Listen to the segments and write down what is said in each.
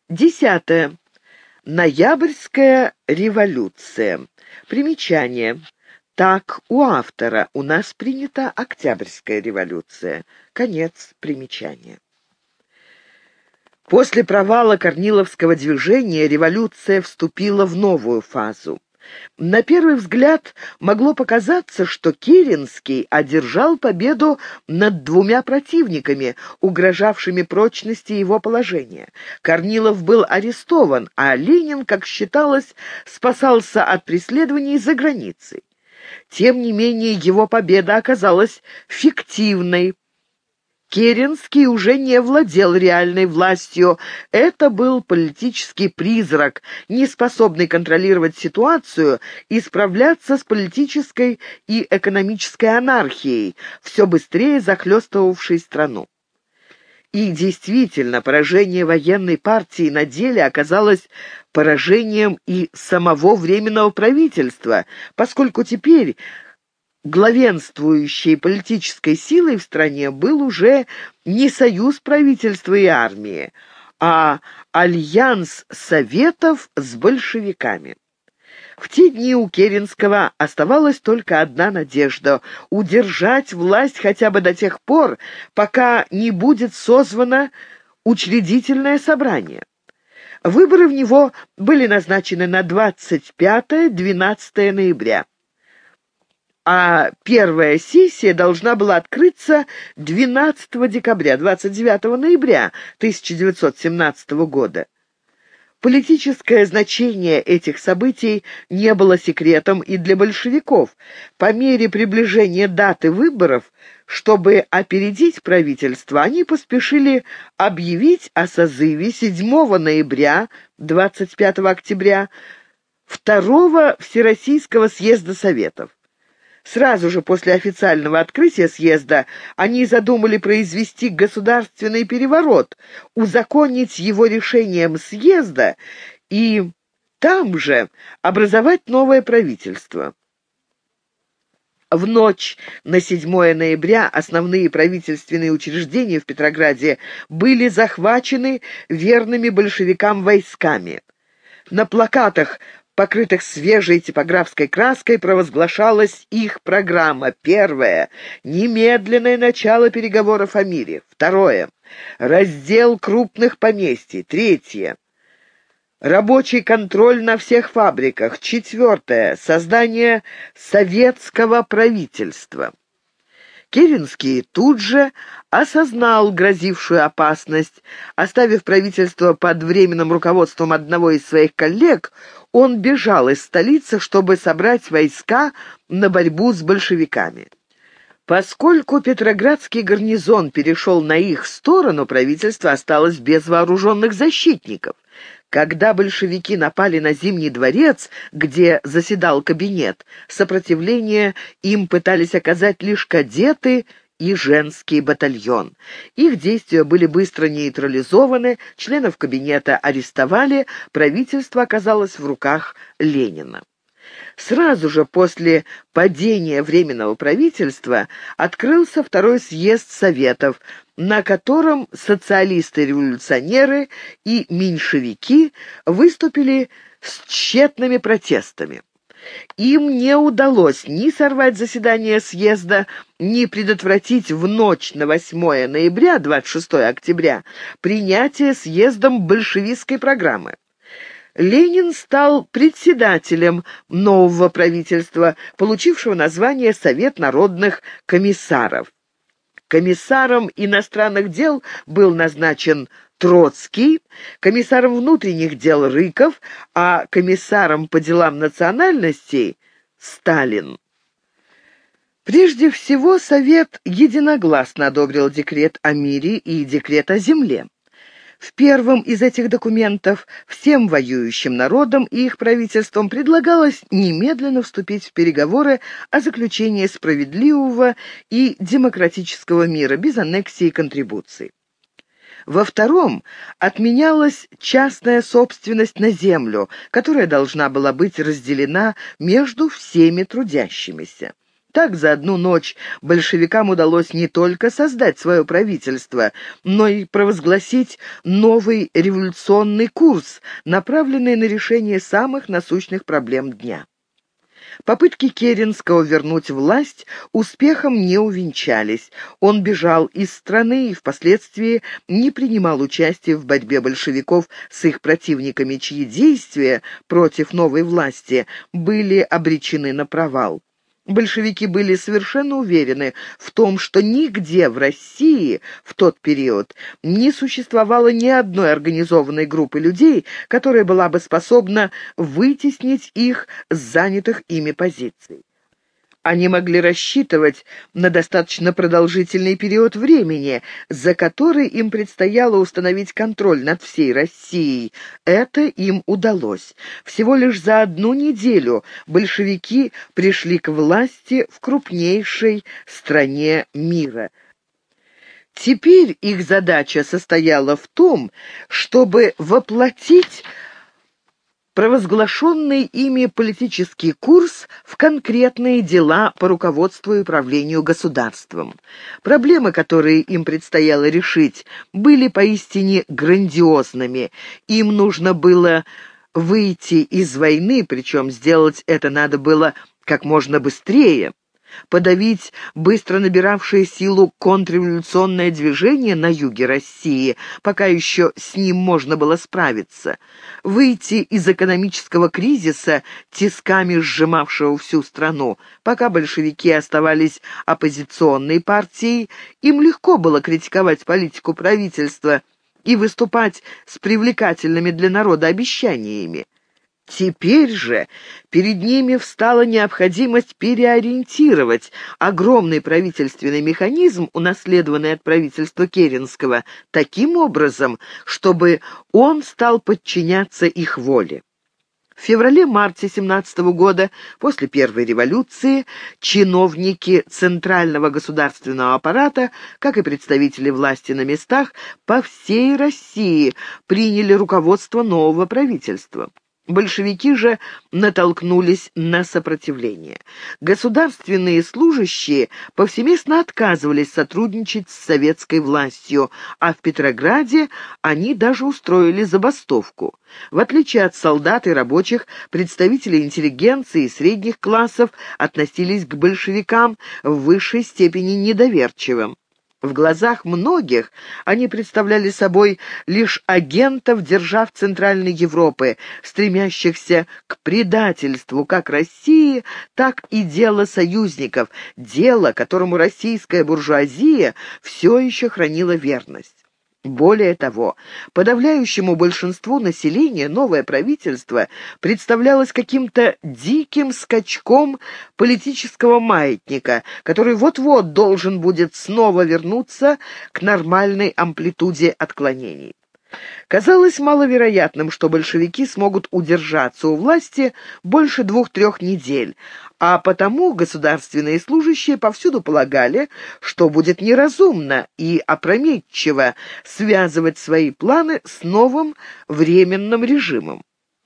10. Ноябрьская революция. Примечание. Так у автора, у нас принята Октябрьская революция. Конец примечания. После провала Корниловского движения революция вступила в новую фазу. На первый взгляд могло показаться, что Керенский одержал победу над двумя противниками, угрожавшими прочности его положения. Корнилов был арестован, а Ленин, как считалось, спасался от преследований за границей. Тем не менее, его победа оказалась фиктивной. Керенский уже не владел реальной властью. Это был политический призрак, не способный контролировать ситуацию и справляться с политической и экономической анархией, все быстрее захлестывавшей страну. И действительно, поражение военной партии на деле оказалось поражением и самого Временного правительства, поскольку теперь главенствующей политической силой в стране был уже не союз правительства и армии, а альянс советов с большевиками. В те дни у Керенского оставалась только одна надежда — удержать власть хотя бы до тех пор, пока не будет созвано учредительное собрание. Выборы в него были назначены на 25-12 ноября. А первая сессия должна была открыться 12 декабря, 29 ноября 1917 года. Политическое значение этих событий не было секретом и для большевиков. По мере приближения даты выборов, чтобы опередить правительство, они поспешили объявить о созыве 7 ноября, 25 октября, Второго Всероссийского съезда Советов. Сразу же после официального открытия съезда они задумали произвести государственный переворот, узаконить его решением съезда и там же образовать новое правительство. В ночь на 7 ноября основные правительственные учреждения в Петрограде были захвачены верными большевикам войсками. На плакатах, покрытых свежей типографской краской, провозглашалась их программа. Первое — немедленное начало переговоров о мире. Второе — раздел крупных поместий. Третье — рабочий контроль на всех фабриках. Четвертое — создание советского правительства. Керенский тут же осознал грозившую опасность. Оставив правительство под временным руководством одного из своих коллег, он бежал из столицы, чтобы собрать войска на борьбу с большевиками. Поскольку Петроградский гарнизон перешел на их сторону, правительство осталось без вооруженных защитников. Когда большевики напали на Зимний дворец, где заседал кабинет, сопротивление им пытались оказать лишь кадеты и женский батальон. Их действия были быстро нейтрализованы, членов кабинета арестовали, правительство оказалось в руках Ленина. Сразу же после падения Временного правительства открылся Второй съезд Советов, на котором социалисты-революционеры и меньшевики выступили с тщетными протестами. Им не удалось ни сорвать заседание съезда, ни предотвратить в ночь на 8 ноября, 26 октября, принятие съездом большевистской программы. Ленин стал председателем нового правительства, получившего название «Совет народных комиссаров». Комиссаром иностранных дел был назначен Троцкий, комиссаром внутренних дел Рыков, а комиссаром по делам национальностей — Сталин. Прежде всего, Совет единогласно одобрил декрет о мире и декрет о земле. В первом из этих документов всем воюющим народам и их правительствам предлагалось немедленно вступить в переговоры о заключении справедливого и демократического мира без аннексии и контрибуций. Во втором отменялась частная собственность на землю, которая должна была быть разделена между всеми трудящимися. Так за одну ночь большевикам удалось не только создать свое правительство, но и провозгласить новый революционный курс, направленный на решение самых насущных проблем дня. Попытки Керенского вернуть власть успехом не увенчались. Он бежал из страны и впоследствии не принимал участия в борьбе большевиков с их противниками, чьи действия против новой власти были обречены на провал. Большевики были совершенно уверены в том, что нигде в России в тот период не существовало ни одной организованной группы людей, которая была бы способна вытеснить их с занятых ими позиций. Они могли рассчитывать на достаточно продолжительный период времени, за который им предстояло установить контроль над всей Россией. Это им удалось. Всего лишь за одну неделю большевики пришли к власти в крупнейшей стране мира. Теперь их задача состояла в том, чтобы воплотить провозглашенный ими политический курс в конкретные дела по руководству и управлению государством. Проблемы, которые им предстояло решить, были поистине грандиозными. Им нужно было выйти из войны, причем сделать это надо было как можно быстрее, подавить быстро набиравшее силу контрреволюционное движение на юге России, пока еще с ним можно было справиться, выйти из экономического кризиса, тисками сжимавшего всю страну. Пока большевики оставались оппозиционной партией, им легко было критиковать политику правительства и выступать с привлекательными для народа обещаниями. Теперь же перед ними встала необходимость переориентировать огромный правительственный механизм, унаследованный от правительства Керенского, таким образом, чтобы он стал подчиняться их воле. В феврале-марте 17 года, после Первой революции, чиновники Центрального государственного аппарата, как и представители власти на местах, по всей России приняли руководство нового правительства. Большевики же натолкнулись на сопротивление. Государственные служащие повсеместно отказывались сотрудничать с советской властью, а в Петрограде они даже устроили забастовку. В отличие от солдат и рабочих, представители интеллигенции и средних классов относились к большевикам в высшей степени недоверчиво. В глазах многих они представляли собой лишь агентов держав Центральной Европы, стремящихся к предательству как России, так и дела союзников, дело, которому российская буржуазия все еще хранила верность. Более того, подавляющему большинству населения новое правительство представлялось каким-то диким скачком политического маятника, который вот-вот должен будет снова вернуться к нормальной амплитуде отклонений. Казалось маловероятным, что большевики смогут удержаться у власти больше 2-3 недель, а потому государственные служащие повсюду полагали, что будет неразумно и опрометчиво связывать свои планы с новым временным режимом.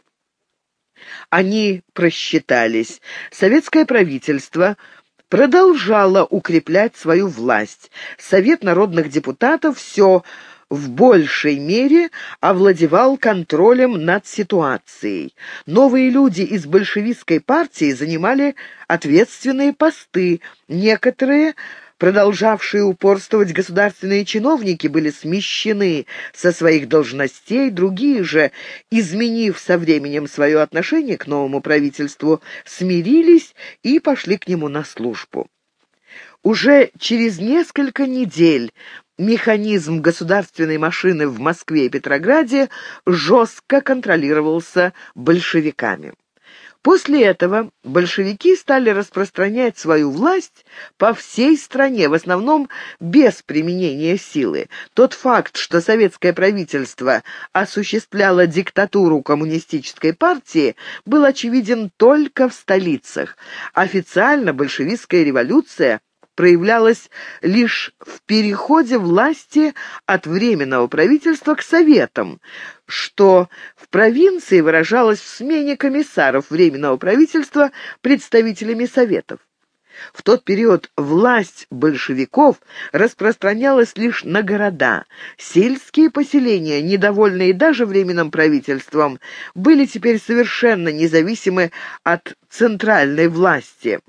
Они просчитались. Советское правительство продолжало укреплять свою власть. Совет народных депутатов все в большей мере овладевал контролем над ситуацией. Новые люди из большевистской партии занимали ответственные посты. Некоторые, продолжавшие упорствовать государственные чиновники, были смещены со своих должностей, другие же, изменив со временем свое отношение к новому правительству, смирились и пошли к нему на службу. Уже через несколько недель механизм государственной машины в Москве и Петрограде жестко контролировался большевиками. После этого большевики стали распространять свою власть по всей стране, в основном без применения силы. Тот факт, что советское правительство осуществляло диктатуру коммунистической партии, был очевиден только в столицах. Официально большевистская революция проявлялась лишь в переходе власти от Временного правительства к Советам, что в провинции выражалось в смене комиссаров Временного правительства представителями Советов. В тот период власть большевиков распространялась лишь на города. Сельские поселения, недовольные даже временным правительством, были теперь совершенно независимы от центральной власти.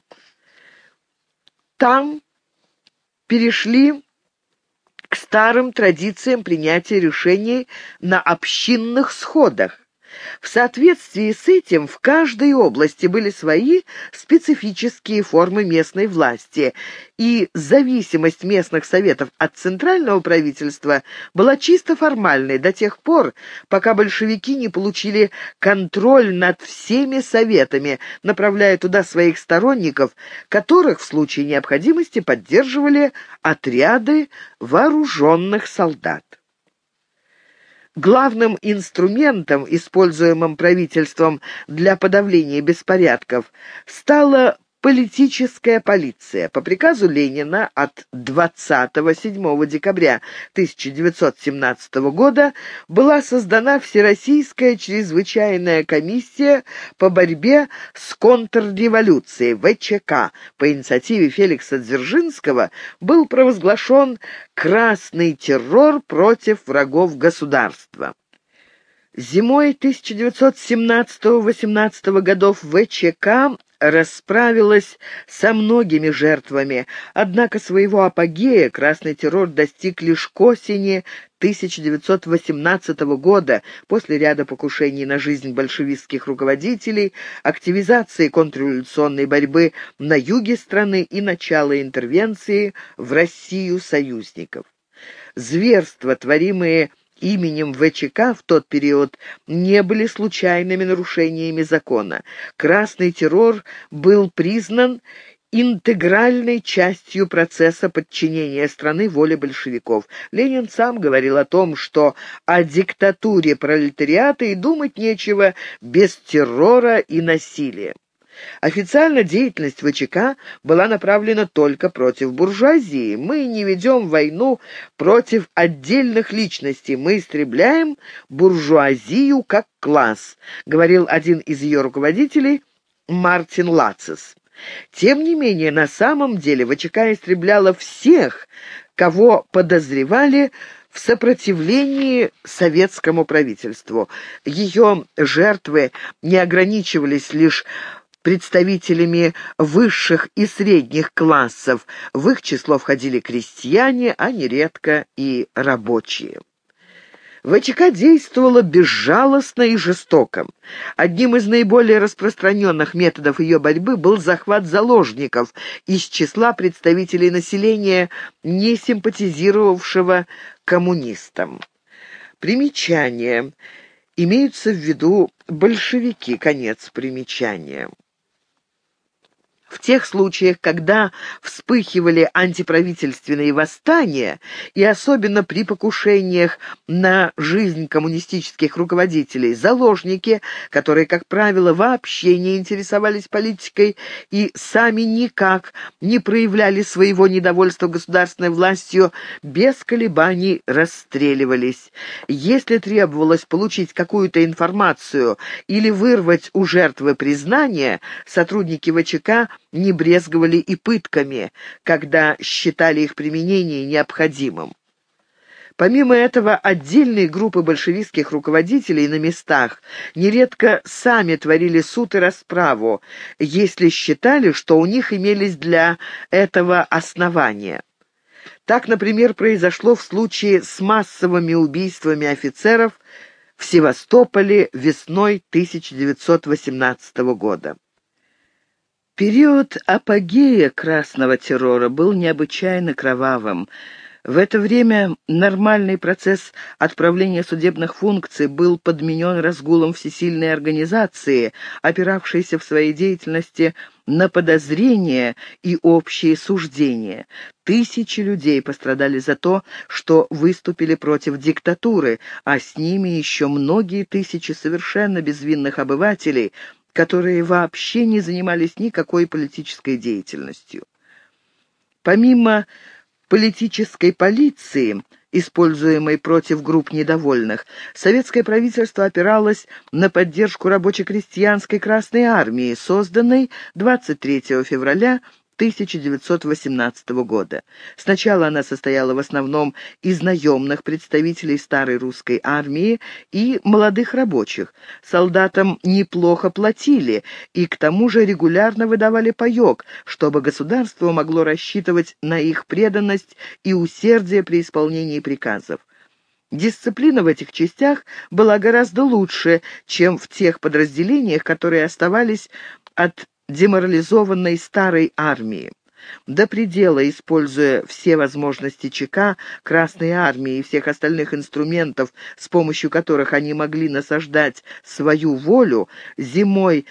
Там перешли к старым традициям принятия решений на общинных сходах. В соответствии с этим в каждой области были свои специфические формы местной власти, и зависимость местных советов от центрального правительства была чисто формальной до тех пор, пока большевики не получили контроль над всеми советами, направляя туда своих сторонников, которых в случае необходимости поддерживали отряды вооруженных солдат. Главным инструментом, используемым правительством для подавления беспорядков, стала политическая полиция. По приказу Ленина от 27 декабря 1917 года была создана Всероссийская чрезвычайная комиссия по борьбе с контрреволюцией, ВЧК. По инициативе Феликса Дзержинского был провозглашен красный террор против врагов государства. Зимой 1917-18 годов ВЧК расправилась со многими жертвами, однако своего апогея красный террор достиг лишь к осени 1918 года, после ряда покушений на жизнь большевистских руководителей, активизации контрреволюционной борьбы на юге страны и начала интервенции в Россию союзников. Зверства, творимые именем ВЧК в тот период, не были случайными нарушениями закона. Красный террор был признан интегральной частью процесса подчинения страны воле большевиков. Ленин сам говорил о том, что о диктатуре пролетариата и думать нечего без террора и насилия. Официально деятельность ВЧК была направлена только против буржуазии. «Мы не ведем войну против отдельных личностей, мы истребляем буржуазию как класс», говорил один из ее руководителей Мартин Лацис. Тем не менее, на самом деле ВЧК истребляла всех, кого подозревали в сопротивлении советскому правительству. Ее жертвы не ограничивались лишь представителями высших и средних классов. В их число входили крестьяне, а нередко и рабочие. ВЧК действовала безжалостно и жестоко. Одним из наиболее распространенных методов ее борьбы был захват заложников из числа представителей населения, не симпатизировавшего коммунистам. Примечание. Имеются в виду большевики. Конец примечания. В тех случаях, когда вспыхивали антиправительственные восстания, и особенно при покушениях на жизнь коммунистических руководителей, заложники, которые, как правило, вообще не интересовались политикой и сами никак не проявляли своего недовольства государственной властью, без колебаний расстреливались. Если требовалось получить какую-то информацию или вырвать у жертвы признание, сотрудники ВЧК не брезговали и пытками, когда считали их применение необходимым. Помимо этого, отдельные группы большевистских руководителей на местах нередко сами творили суд и расправу, если считали, что у них имелись для этого основания. Так, например, произошло в случае с массовыми убийствами офицеров в Севастополе весной 1918 года. Период апогея красного террора был необычайно кровавым. В это время нормальный процесс отправления судебных функций был подменен разгулом всесильной организации, опиравшейся в своей деятельности на подозрения и общие суждения. Тысячи людей пострадали за то, что выступили против диктатуры, а с ними еще многие тысячи совершенно безвинных обывателей, которые вообще не занимались никакой политической деятельностью. Помимо политической полиции, используемой против групп недовольных, советское правительство опиралось на поддержку рабоче-крестьянской Красной армии, созданной 23 февраля 1918 года. Сначала она состояла в основном из наемных представителей старой русской армии и молодых рабочих. Солдатам неплохо платили и к тому же регулярно выдавали паёк, чтобы государство могло рассчитывать на их преданность и усердие при исполнении приказов. Дисциплина в этих частях была гораздо лучше, чем в тех подразделениях, которые оставались от деморализованной старой армии. До предела используя все возможности ЧК, Красной армии и всех остальных инструментов, с помощью которых они могли насаждать свою волю, зимой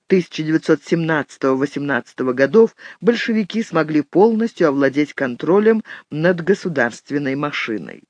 1917-18 годов большевики смогли полностью овладеть контролем над государственной машиной.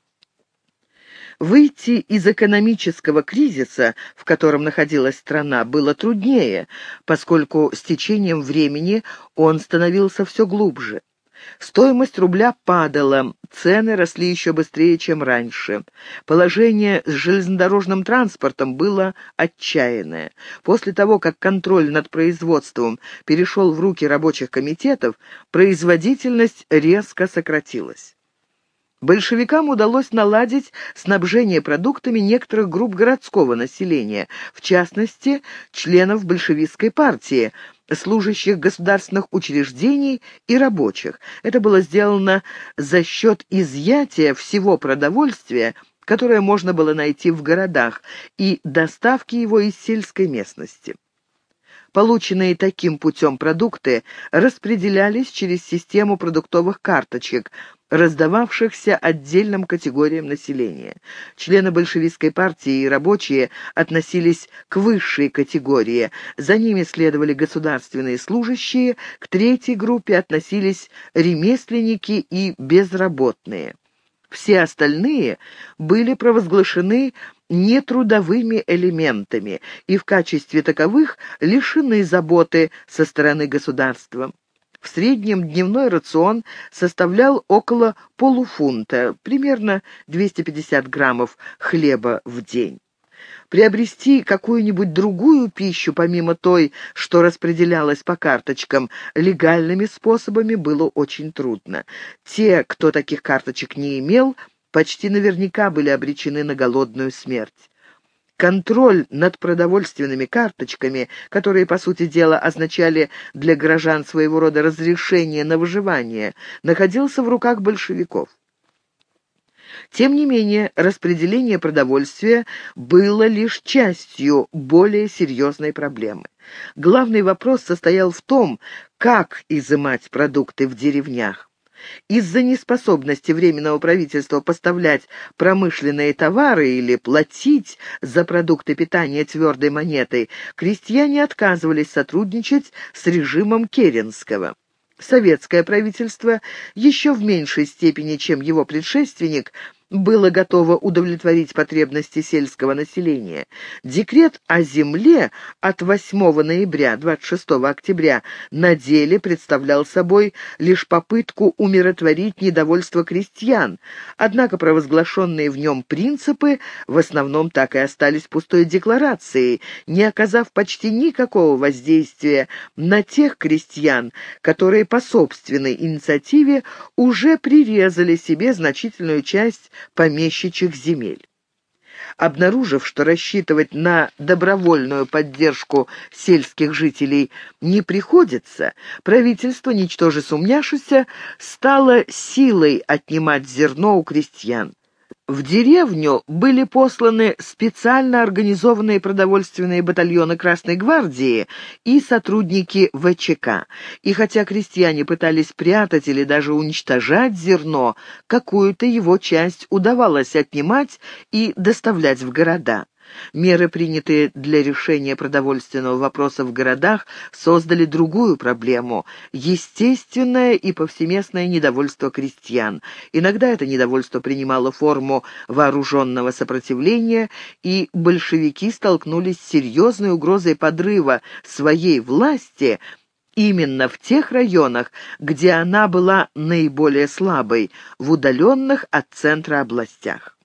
Выйти из экономического кризиса, в котором находилась страна, было труднее, поскольку с течением времени он становился все глубже. Стоимость рубля падала, цены росли еще быстрее, чем раньше. Положение с железнодорожным транспортом было отчаянное. После того, как контроль над производством перешел в руки рабочих комитетов, производительность резко сократилась. Большевикам удалось наладить снабжение продуктами некоторых групп городского населения, в частности, членов большевистской партии, служащих государственных учреждений и рабочих. Это было сделано за счет изъятия всего продовольствия, которое можно было найти в городах, и доставки его из сельской местности. Полученные таким путем продукты распределялись через систему продуктовых карточек, раздававшихся отдельным категориям населения. Члены большевистской партии и рабочие относились к высшей категории, за ними следовали государственные служащие, к третьей группе относились ремесленники и безработные. Все остальные были провозглашены нетрудовыми элементами и в качестве таковых лишены заботы со стороны государства. В среднем дневной рацион составлял около полуфунта, примерно 250 граммов хлеба в день. Приобрести какую-нибудь другую пищу, помимо той, что распределялась по карточкам, легальными способами было очень трудно. Те, кто таких карточек не имел, почти наверняка были обречены на голодную смерть. Контроль над продовольственными карточками, которые, по сути дела, означали для горожан своего рода разрешение на выживание, находился в руках большевиков. Тем не менее, распределение продовольствия было лишь частью более серьезной проблемы. Главный вопрос состоял в том, как изымать продукты в деревнях. Из-за неспособности Временного правительства поставлять промышленные товары или платить за продукты питания твердой монетой, крестьяне отказывались сотрудничать с режимом Керенского. Советское правительство еще в меньшей степени, чем его предшественник, было готово удовлетворить потребности сельского населения. Декрет о земле от 8 ноября 26 октября на деле представлял собой лишь попытку умиротворить недовольство крестьян, однако провозглашенные в нем принципы в основном так и остались пустой декларацией, не оказав почти никакого воздействия на тех крестьян, которые по собственной инициативе уже прирезали себе значительную часть помещичьих земель. Обнаружив, что рассчитывать на добровольную поддержку сельских жителей не приходится, правительство, ничтоже сумняшися, стало силой отнимать зерно у крестьян. В деревню были посланы специально организованные продовольственные батальоны Красной гвардии и сотрудники ВЧК. И хотя крестьяне пытались прятать или даже уничтожать зерно, какую-то его часть удавалось отнимать и доставлять в города. Меры, принятые для решения продовольственного вопроса в городах, создали другую проблему – естественное и повсеместное недовольство крестьян. Иногда это недовольство принимало форму вооруженного сопротивления, и большевики столкнулись с серьезной угрозой подрыва своей власти именно в тех районах, где она была наиболее слабой, в удаленных от центра областях.